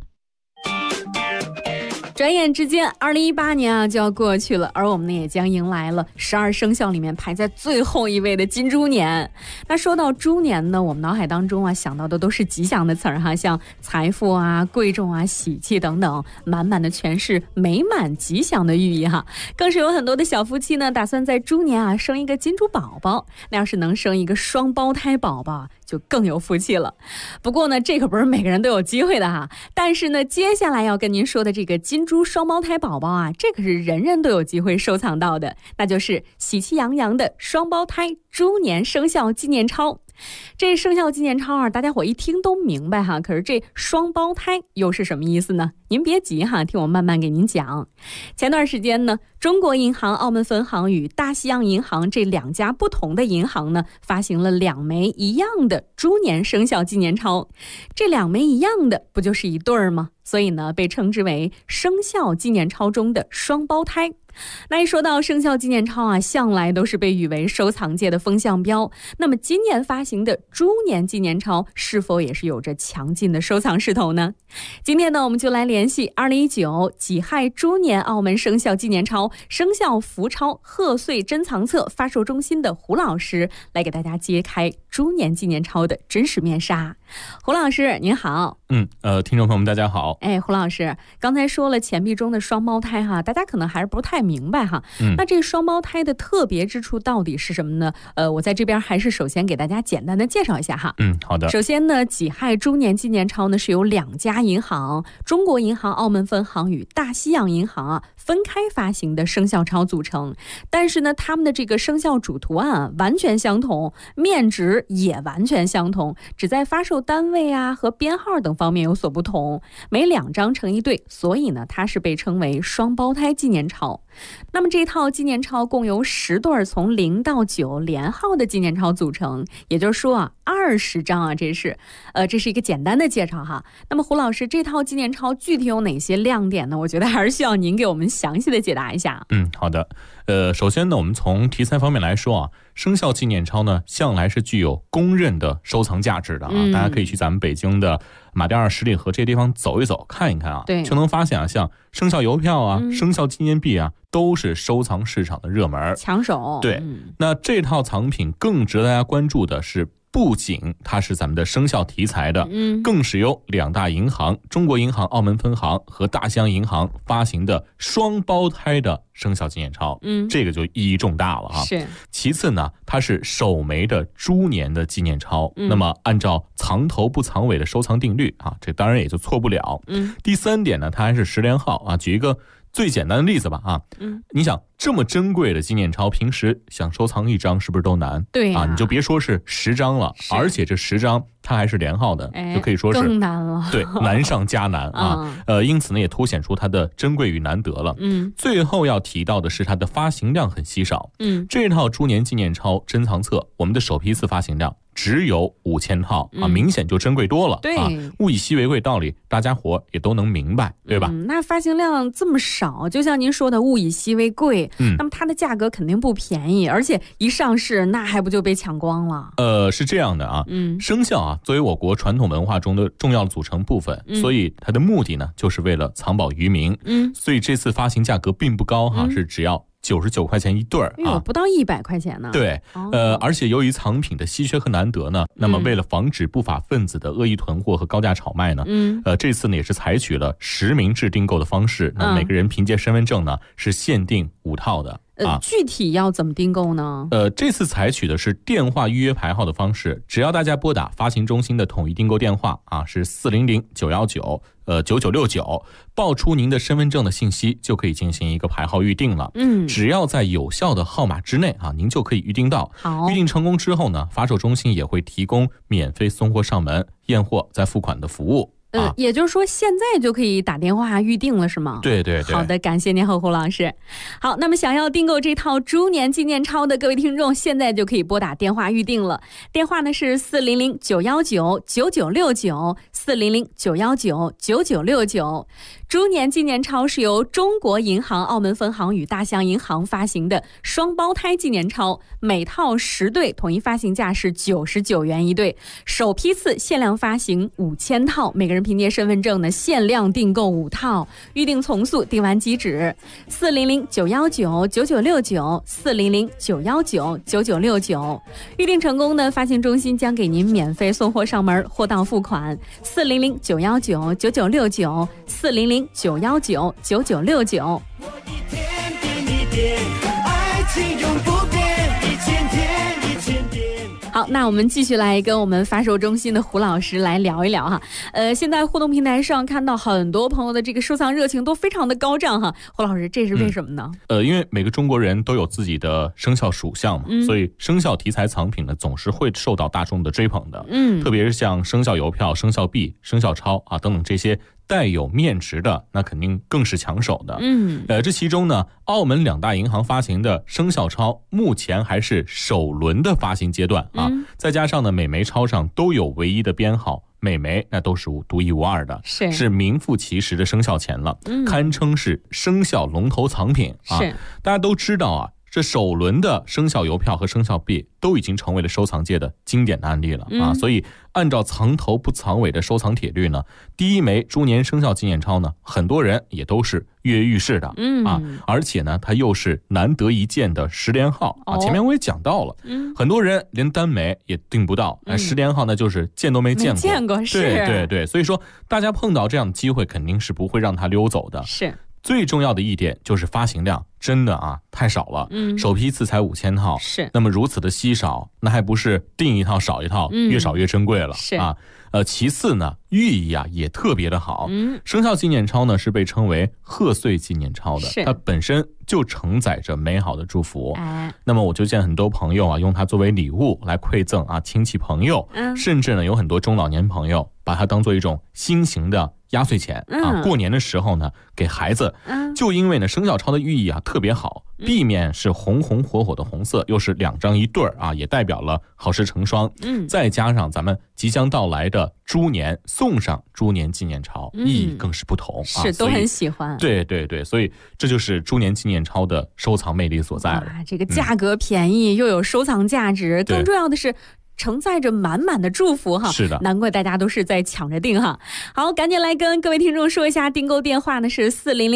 转眼之间，2018年啊就要过去了，而我们呢也将迎来了12生肖里面排在最后一位的金猪年。那说到猪年呢，我们脑海当中啊想到的都是吉祥的词儿哈，像财富啊、贵重啊、喜气等等，满满的全是美满吉祥的寓意哈。更是有很多的小夫妻呢，打算在猪年啊生一个金猪宝宝。那要是能生一个双胞胎宝宝，就更有福气了。不过呢，这可不是每个人都有机会的哈。但是呢，接下来要跟您说的这个金猪双胞胎宝宝啊，这可是人人都有机会收藏到的，那就是喜气洋洋的双胞胎猪年生肖纪念钞。这生肖纪念钞啊，大家伙一听都明白哈，可是这双胞胎又是什么意思呢？您别急哈，听我慢慢给您讲。前段时间呢，中国银行澳门分行与大西洋银行这2家不同的银行呢，发行了2枚一样的猪年生肖纪念钞。这2枚一样的，不就是一对儿吗？所以呢，被称之为生肖纪念钞中的双胞胎。那一说到生肖纪念钞啊，向来都是被誉为收藏界的风向标。那么今年发行的猪年纪念钞是否也是有着强劲的收藏势头呢？今天呢，我们就来联系2019己亥猪年澳门生肖纪念钞生肖福钞贺岁珍藏册发售中心的胡老师，来给大家揭开猪年纪念钞的真实面纱。胡老师您好。 听众朋友们大家好。 胡老师刚才说了钱币中的双胞胎哈，大家可能还是不太明白哈。那这双胞胎的特别之处到底是什么呢？我在这边还是首先给大家简单的介绍一下哈。 好的。 首先呢，己亥猪年纪念钞呢是由2家银行，中国银行澳门分行与大西洋银行啊分开发行的生肖钞组成。但是呢，他们的这个生肖主图案啊完全相同，面值也完全相同，只在发售单位啊和编号等方面有所不同，每2张成一对，所以呢，它是被称为双胞胎纪念钞。那么这套纪念钞共由10对从0到9连号的纪念钞组成，也就是说啊，20张啊，这是一个简单的介绍哈。那么胡老师，这套纪念钞具体有哪些亮点呢？我觉得还是需要您给我们详细的解答一下。 好的。首先呢，我们从题材方面来说啊，生肖纪念钞呢，向来是具有公认的收藏价值的啊。大家可以去咱们北京的马甸二十里河这些地方走一走，看一看啊，就能发现啊，像生肖邮票啊、生肖纪念币啊，都是收藏市场的热门抢手。 对，那这套藏品更值得大家关注的是，不仅它是咱们的生肖题材的，更是由2大银行，中国银行澳门分行和大西洋银行发行的双胞胎的生肖纪念钞，这个就意义重大了哈。 是。 其次呢，它是首枚的猪年的纪念钞，那么按照藏头不藏尾的收藏定律啊，这当然也就错不了。第3点呢，它还是10连号啊。举一个最简单的例子吧啊，你想这么珍贵的纪念钞，平时想收藏1张是不是都难？ 对啊，你就别说是10张了，而且这10张它还是连号的，就可以说是更难了。 对，难上加难啊。因此呢，也凸显出它的珍贵与难得了。最后要提到的是它的发行量很稀少。这套猪年纪念钞珍藏册，我们的首批次发行量只有5000套啊，明显就珍贵多了。 对， 物以稀为贵道理，大家伙也都能明白，对吧？ 那发行量这么少，就像您说的物以稀为贵，那么它的价格肯定不便宜，而且一上市那还不就被抢光了？ 是这样的啊，生肖啊作为我国传统文化中的重要组成部分，所以它的目的呢就是为了藏宝于民。所以这次发行价格并不高哈，是只要99块钱一对啊， 不到100块钱呢。 对，而且由于藏品的稀缺和难得呢，那么为了防止不法分子的恶意囤货和高价炒卖呢，这次呢也是采取了实名制订购的方式，那每个人凭借身份证呢是限定5套的。 具体要怎么订购呢？ 这次采取的是电话预约排号的方式，只要大家拨打发行中心的统一订购电话啊，是400-919-9969，报出您的身份证的信息，就可以进行一个排号预定了。只要在有效的号码之内啊，您就可以预定到。预定成功之后呢，发售中心也会提供免费送货上门、验货再付款的服务。 也就是说现在就可以打电话预定了是吗？ 对对对。 好的，感谢您，胡老师。好，那么想要订购这套猪年纪念钞的各位听众，现在就可以拨打电话预定了。电话呢是400-919-9969，400-919-9969。猪年纪念钞是由中国银行澳门分行与大象银行发行的双胞胎纪念钞，每套10对，统一发行价是99元一对，首批次限量发行5000套，每个人凭借身份证呢限量订购5套，预定从速，订完即止。400-919-9969，400-919-9969，预定成功呢，发行中心将给您免费送货上门，货到付款。400-919-9969，400-919-9969。好，那我们继续来跟我们发售中心的胡老师来聊一聊哈。现在互动平台上看到很多朋友的这个收藏热情都非常的高涨哈。胡老师，这是为什么呢？ 因为每个中国人都有自己的生肖属相嘛，所以生肖题材藏品呢总是会受到大众的追捧的。特别是像生肖邮票、生肖币、生肖钞啊等等这些带有面值的，那肯定更是抢手的。这其中呢，澳门2大银行发行的生肖钞目前还是首轮的发行阶段啊，再加上呢每枚钞上都有唯一的编号，每枚那都是独一无二的，是名副其实的生肖钱了，堪称是生肖龙头藏品啊。大家都知道啊，这首轮的生肖邮票和生肖币都已经成为了收藏界的经典的案例了啊，所以按照藏头不藏尾的收藏铁律呢，第一枚猪年生肖纪念钞呢，很多人也都是跃跃欲试的啊，而且呢，它又是难得一见的10连号啊。前面我也讲到了，很多人连单枚也订不到，10连号呢就是见都没见过，对对对，所以说大家碰到这样的机会，肯定是不会让它溜走的。 是。 最重要的一点就是发行量真的啊太少了，首批次才5000套， 是。 那么如此的稀少，那还不是订一套少一套，越少越珍贵了啊。其次呢，寓意啊也特别的好。生肖纪念钞呢是被称为贺岁纪念钞的，它本身就承载着美好的祝福。那么我就见很多朋友啊用它作为礼物来馈赠啊亲戚朋友，甚至呢有很多中老年朋友把它当做一种新型的压岁钱啊，过年的时候呢给孩子。就因为呢生肖钞的寓意啊特别好，币面是红红火火的红色，又是2张一对啊，也代表了好事成双。再加上咱们即将到来的猪年，送上猪年纪念钞，意义更是不同啊， 是都很喜欢。 对对对，所以这就是猪年纪念钞的收藏魅力所在了。 这个价格便宜，又有收藏价值，更重要的是承载着满满的祝福哈， 是的， 难怪大家都是在抢着订哈。好，赶紧来跟各位听众说一下，订购电话呢是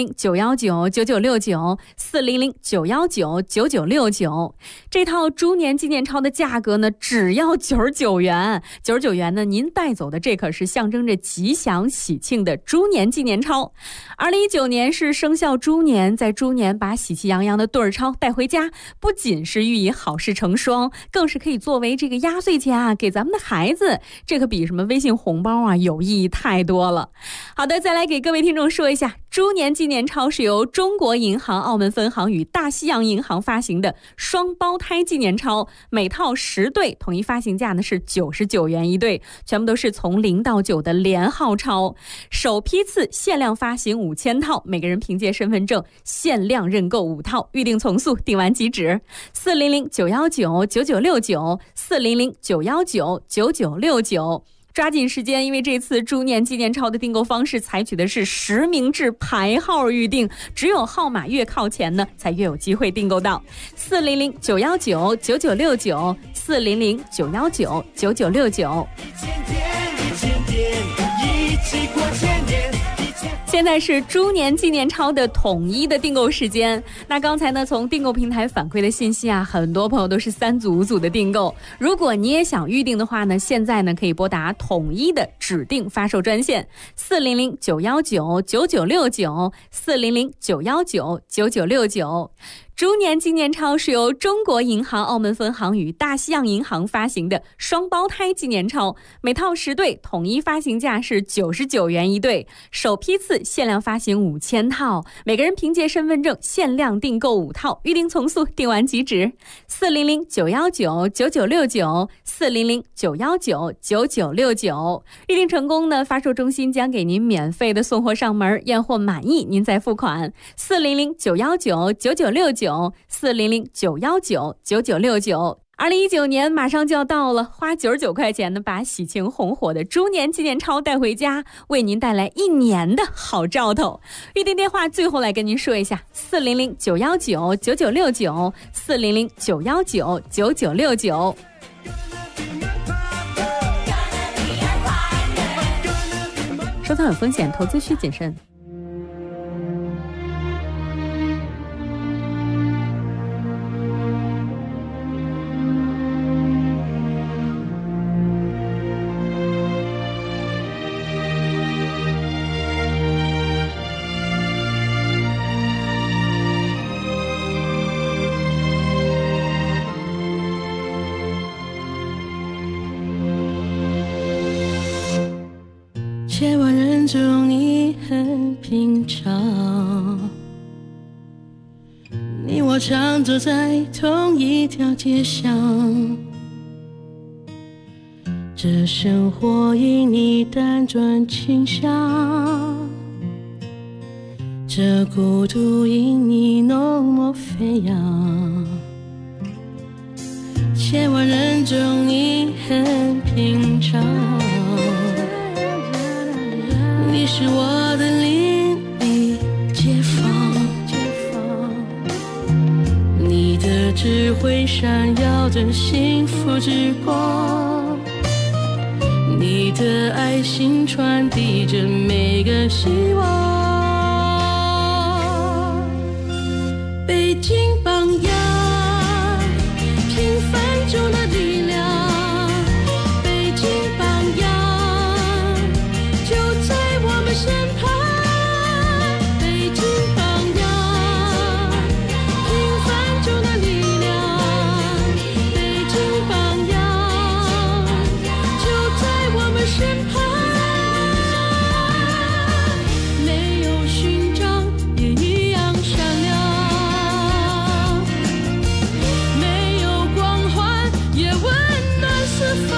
400-919-9969，400-919-9969。这套猪年纪念钞的价格呢只要99元，99元呢您带走的这可是象征着吉祥喜庆的猪年纪念钞。2019年是生肖猪年，在猪年把喜气洋洋的对儿钞带回家，不仅是寓意好事成双，更是可以作为这个压岁钱啊给咱们的孩子，这可比什么微信红包啊有意义太多了。好的，再来给各位听众说一下，猪年纪念钞是由中国银行澳门分行与大西洋银行发行的双胞胎纪念钞，每套10对，统一发行价呢是99元一对，全部都是从0到9的连号钞，首批次限量发行5000套，每个人凭借身份证限量认购5套，预定从速，订完即止。400-919-9969，400 400-919-9969，抓紧时间，因为这次猪年纪念钞的订购方式采取的是实名制排号预订，只有号码越靠前呢，才越有机会订购到。400-919-9969，400-919-9969。现在是猪年纪念钞的统一的订购时间。那刚才呢，从订购平台反馈的信息啊，很多朋友都是3组5组的订购。如果你也想预定的话呢，现在呢可以拨打统一的指定发售专线400-919-9969，400-919-9969。猪年纪念钞是由中国银行澳门分行与大西洋银行发行的双胞胎纪念钞，每套10对，统一发行价是99元一对，首批次限量发行5000套，每个人凭借身份证限量订购5套，预订从速，订完即止。400-919-9969，400-919-9969，预订成功呢，发售中心将给您免费的送货上门，验货满意您再付款。400-919-9969，400-919-9969。2019年马上就要到了，花99块钱呢，把喜庆红火的猪年纪念钞带回家，为您带来1年的好兆头。预订电话最后来跟您说一下：400-919-9969，400-919-9969。收藏有风险，投资需谨慎。 千万人中你很平常，你我常走在同一条街上，这生活因你辗转倾向，这孤独因你浓墨飞扬。千万人中你很平常，你是我的邻里街坊，你的智慧闪耀着幸福之光，你的爱心传递着每个希望。北京榜样，平凡中的力量，北京榜样就在我们身旁。北京榜样，平凡中的力量，北京榜样就在我们身旁。没有勋章也一样闪亮，没有光环也温暖四方。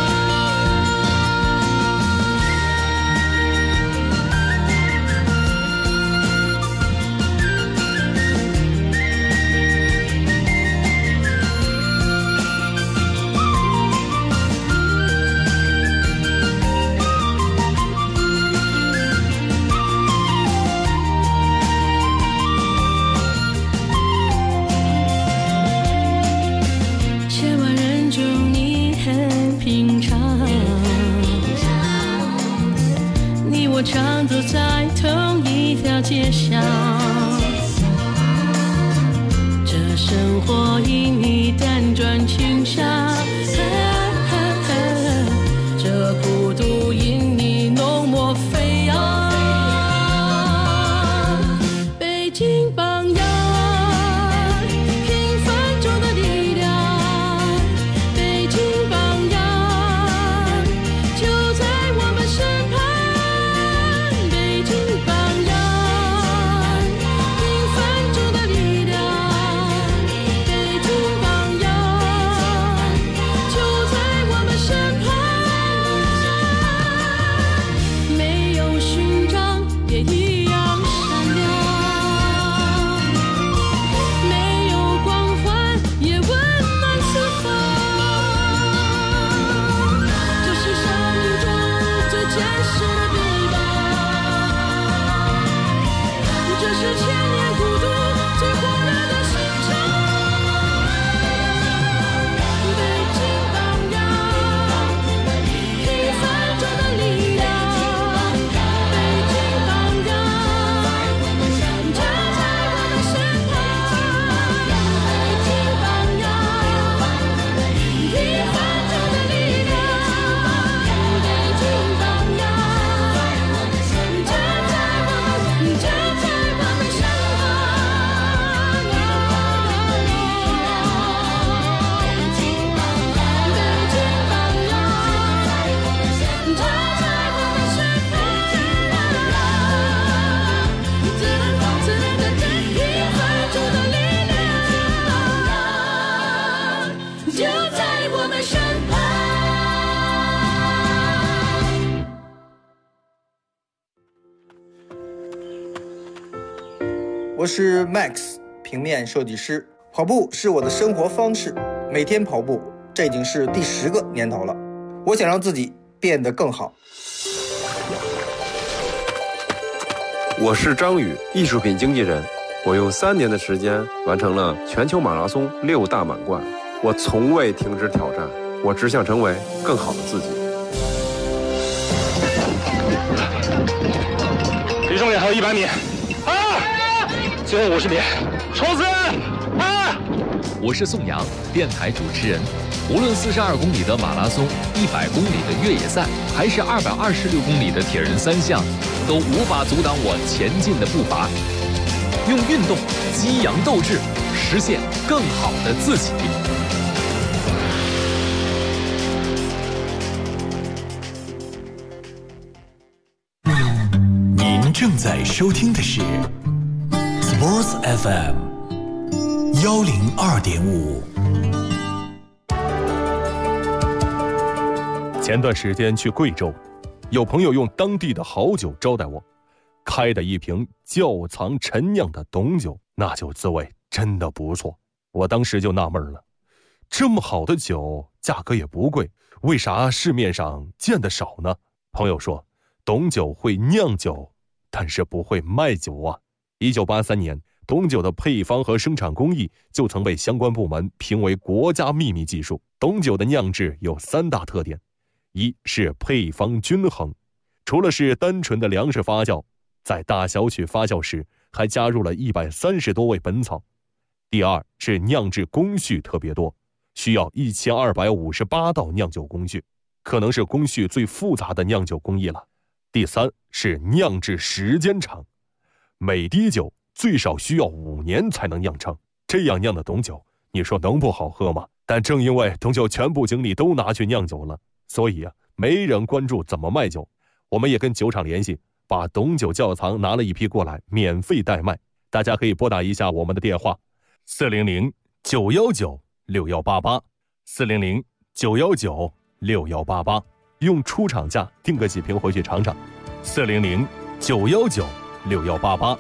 千万人中你很平常，你我常走在同一条街上，这生活因你辗转倾向，这孤独因你浓墨飞扬。北京榜样，平凡中的力量，北京榜样就在我们身旁。北京榜我是 Max， 平面设计师。跑步是我的生活方式，每天跑步，这已经是第10个年头了。我想让自己变得更好。 我是张宇，艺术品经纪人。我用3年的时间完成了全球马拉松6大满贯。我从未停止挑战，我只想成为更好的自己。 离终点还有100米，最后50米，冲刺！ 我是宋阳，电台主持人。无论42公里的马拉松、100公里的越野赛，还是226公里的铁人3项，都无法阻挡我前进的步伐。用运动激扬斗志，实现更好的自己。 您正在收听的是 Sports FM 102.5。 前段时间去贵州，有朋友用当地的好酒招待我，开的一瓶窖藏陈酿的董酒，那酒滋味真的不错。我当时就纳闷了，这么好的酒价格也不贵，为啥市面上见得少呢？朋友说，董酒会酿酒，但是不会卖酒啊。1983年，董酒的配方和生产工艺就曾被相关部门评为国家秘密技术。董酒的酿制有3大特点，一是配方均衡，除了是单纯的粮食发酵，在大小曲发酵时还加入了130多味本草。第二是酿制工序特别多，需要1258道酿酒工序，可能是工序最复杂的酿酒工艺了。第三是酿制时间长，每滴酒最少需要5年才能酿成，这样酿的董酒，你说能不好喝吗？但正因为董酒全部精力都拿去酿酒了，所以没人关注怎么卖酒。我们也跟酒厂联系，把董酒窖藏拿了一批过来，免费代卖。大家可以拨打一下我们的电话400-919-6188 400-919-6188，用出厂价订个几瓶回去尝尝。400-919-6188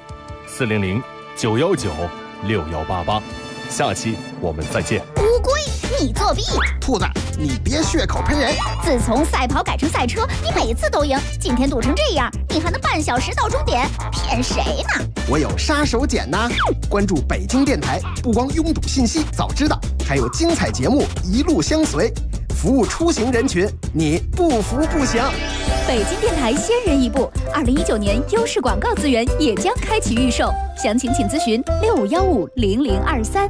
400-919-6188。下期我们再见。 乌龟，你作弊！ 兔子，你别血口喷人！ 自从赛跑改成赛车，你每次都赢，今天赌成这样，你还能半小时到终点，骗谁呢？ 我有杀手锏呐！关注北京电台，不光拥堵信息早知道，还有精彩节目一路相随，服务出行人群，你不服不行。 北京电台先人一步，2019年优势广告资源也将开启预售，详情请咨询65150023。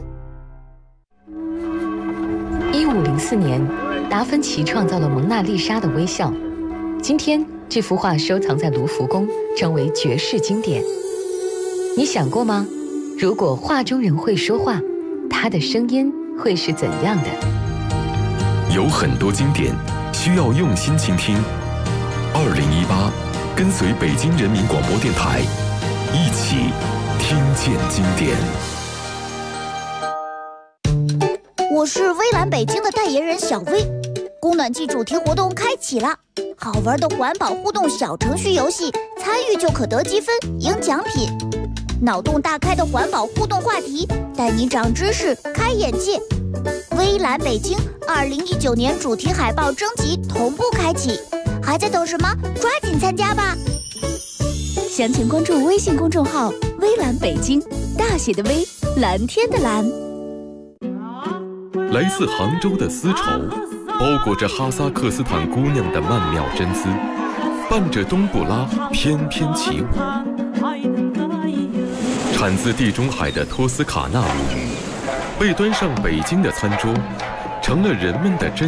1504年，达芬奇创造了蒙娜丽莎的微笑。今天，这幅画收藏在卢浮宫，成为绝世经典。你想过吗？如果画中人会说话，他的声音会是怎样的？ 有很多经典需要用心倾听。2018，跟随北京人民广播电台，一起听见经典。 我是微蓝北京的代言人小薇，供暖季主题活动开启了，好玩的环保互动小程序游戏，参与就可得积分赢奖品。脑洞大开的环保互动话题，带你长知识开眼界。微蓝北京2019年主题海报征集同步开启，还在等什么？抓紧参加吧！详情关注微信公众号微蓝北京，大写的微，蓝天的蓝。 来自杭州的丝绸，包裹着哈萨克斯坦姑娘的曼妙真姿，伴着冬不拉翩翩起舞。产自地中海的托斯卡纳，被端上北京的餐桌，成了人们的珍